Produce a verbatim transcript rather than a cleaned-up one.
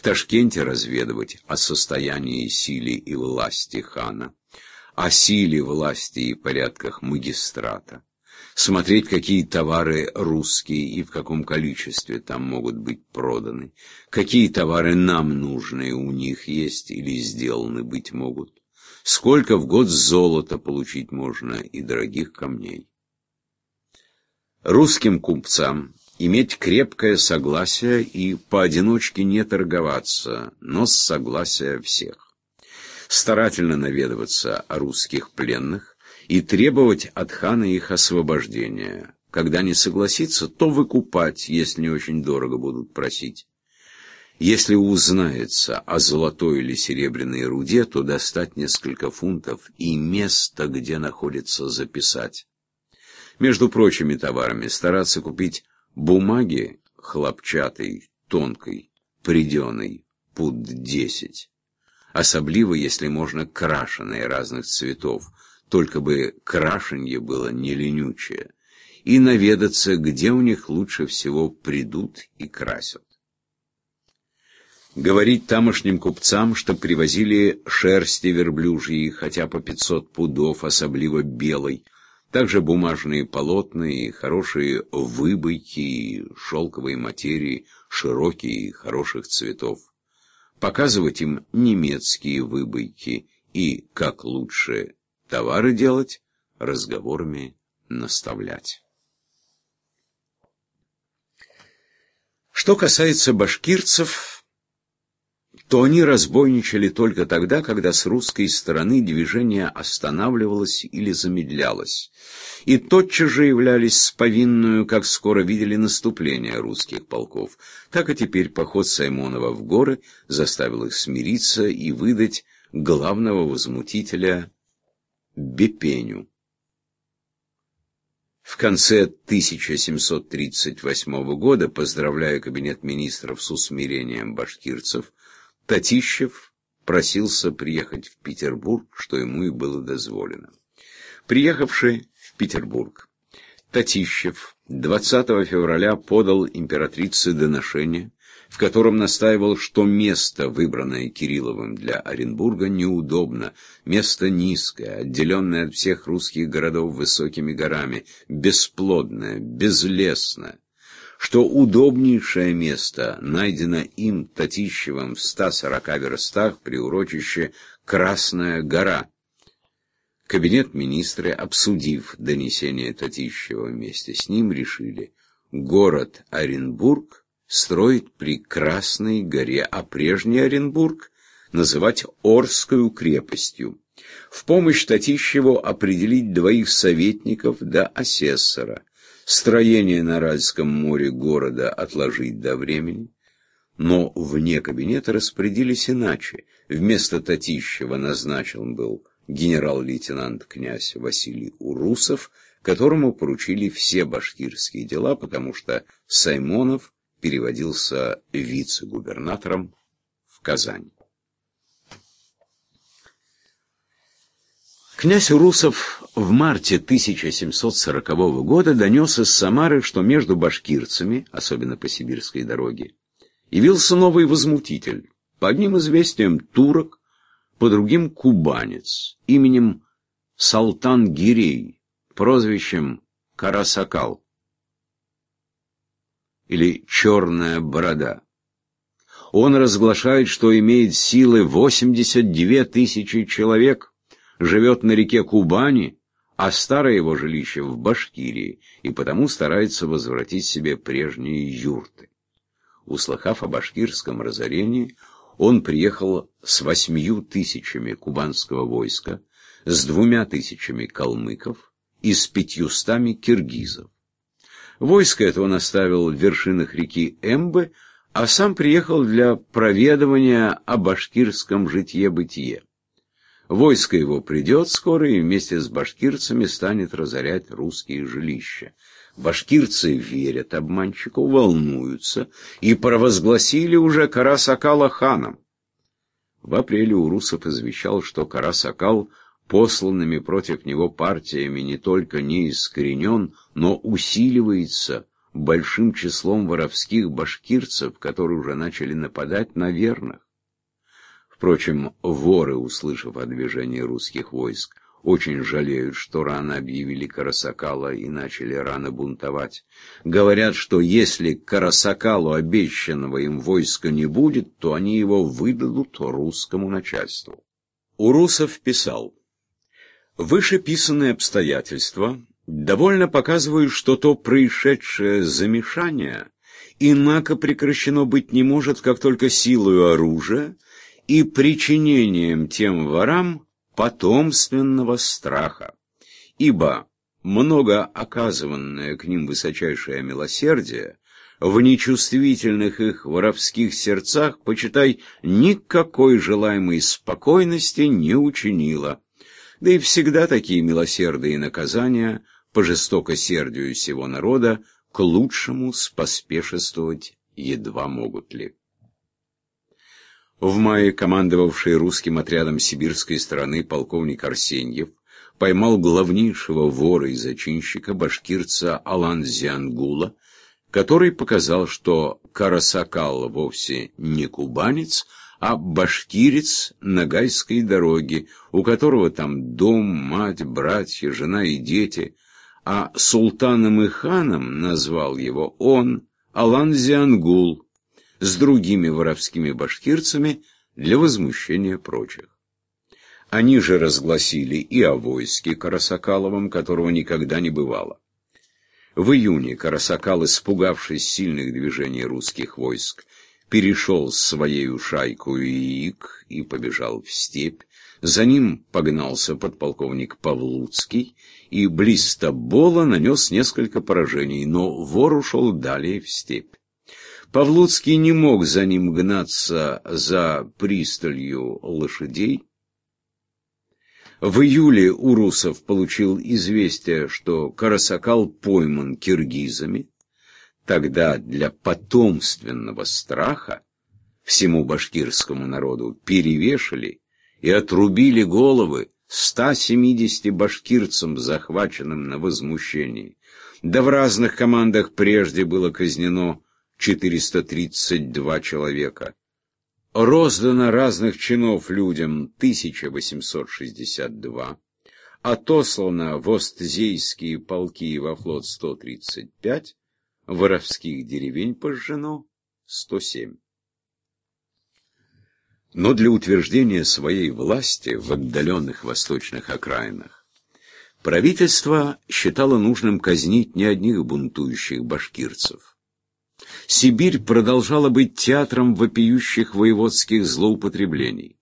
Ташкенте разведывать о состоянии, силе и власти хана, о силе, власти и порядках магистрата, смотреть, какие товары русские и в каком количестве там могут быть проданы, какие товары нам нужные у них есть или сделаны быть могут, сколько в год золота получить можно и дорогих камней. Русским купцам иметь крепкое согласие и поодиночке не торговаться, но с согласия всех. Старательно наведываться о русских пленных и требовать от хана их освобождения. Когда не согласится, то выкупать, если не очень дорого будут просить. Если узнается о золотой или серебряной руде, то достать несколько фунтов и место, где находится, записать. Между прочими товарами стараться купить бумаги хлопчатой, тонкой, пряденой, пуд десять. Особливо, если можно, крашеные разных цветов, только бы крашенье было не ленючее, и наведаться, где у них лучше всего придут и красят. Говорить тамошним купцам, что привозили шерсти верблюжьи, хотя по пятьсот пудов, особливо белой, также бумажные полотна и хорошие выбойки, и шелковые материи, широкие и хороших цветов. Показывать им немецкие выбойки и, как лучше товары делать, разговорами наставлять. Что касается башкирцев, то они разбойничали только тогда, когда с русской стороны движение останавливалось или замедлялось, и тотчас же являлись с повинную, как скоро видели наступление русских полков. Так и теперь поход Саймонова в горы заставил их смириться и выдать главного возмутителя Бепеню. В конце тысяча семьсот тридцать восьмого года, поздравляя кабинет министров с усмирением башкирцев, Татищев просился приехать в Петербург, что ему и было дозволено. Приехавший в Петербург, Татищев двадцатого февраля подал императрице доношение, в котором настаивал, что место, выбранное Кирилловым для Оренбурга, неудобно, место низкое, отделенное от всех русских городов высокими горами, бесплодное, безлесное, что удобнейшее место найдено им, Татищевым, в ста сорока верстах при урочище Красная гора. Кабинет министры, обсудив донесение Татищева вместе с ним, решили город Оренбург строить при Красной горе, а прежний Оренбург называть Орскою крепостью. В помощь Татищеву определить двоих советников да асессора. Строение на Аральском море города отложить до времени. Но вне кабинета распорядились иначе. Вместо Татищева назначен был генерал-лейтенант князь Василий Урусов, которому поручили все башкирские дела, потому что Саймонов переводился вице-губернатором в Казань. Князь Урусов в марте тысяча семьсот сорокового года донес из Самары, что между башкирцами, особенно по сибирской дороге, явился новый возмутитель, по одним известиям турок, по другим кубанец, именем Салтан-Гирей, прозвищем Карасакал или Черная борода. Он разглашает, что имеет силы восемьдесят две тысячи человек, живет на реке Кубани, а старое его жилище в Башкирии, и потому старается возвратить себе прежние юрты. Услыхав о башкирском разорении, он приехал с восьмию тысячами кубанского войска, с двумя тысячами калмыков и с пятьюстами киргизов. Войско это он оставил в вершинах реки Эмбы, а сам приехал для проведывания о башкирском житье-бытие. Войско его придет скоро и вместе с башкирцами станет разорять русские жилища. Башкирцы верят обманщику, волнуются и провозгласили уже Карасакала ханом. В апреле Урусов извещал, что Карасакал посланными против него партиями не только не искоренен, но усиливается, большим числом воровских башкирцев, которые уже начали нападать на верных. Впрочем, воры, услышав о движении русских войск, очень жалеют, что рано объявили Карасакала и начали рано бунтовать. Говорят, что если Карасакалу обещанного им войска не будет, то они его выдадут русскому начальству. Урусов писал: «Вышеписанные обстоятельства довольно показывают, что то происшедшее замешание инако прекращено быть не может, как только силою оружия и причинением тем ворам потомственного страха, ибо много оказыванное к ним высочайшее милосердие в нечувствительных их воровских сердцах, почитай, никакой желаемой спокойности не учинило, да и всегда такие милосердные наказания по жестокосердию сего народа к лучшему споспешествовать едва могут ли». В мае командовавший русским отрядом сибирской стороны полковник Арсеньев поймал главнейшего вора и зачинщика, башкирца Алан-Зиангула, который показал, что Карасакал вовсе не кубанец, а башкирец Ногайской дороги, у которого там дом, мать, братья, жена и дети, а султаном и ханом назвал его он, Алан-Зиангул, с другими воровскими башкирцами для возмущения прочих. Они же разгласили и о войске Карасакаловом, которого никогда не бывало. В июне Карасакал, испугавшись сильных движений русских войск, перешел с своею шайкою Яик и побежал в степь. За ним погнался подполковник Павлуцкий и близ Тобола нанес несколько поражений, но вор ушел далее в степь. Павлуцкий не мог за ним гнаться за присталью лошадей. В июле Урусов получил известие, что Карасакал пойман киргизами. Тогда для потомственного страха всему башкирскому народу перевешали и отрубили головы ста семидесяти башкирцам, захваченным на возмущении. Да в разных командах прежде было казнено четыреста тридцать два человека. Роздано разных чинов людям тысяча восемьсот шестьдесят два, отослано в Остзейские полки и во флот сто тридцать пять, воровских деревень пожжено сто семь. Но для утверждения своей власти в отдаленных восточных окраинах правительство считало нужным казнить не одних бунтующих башкирцев. Сибирь продолжала быть театром вопиющих воеводских злоупотреблений.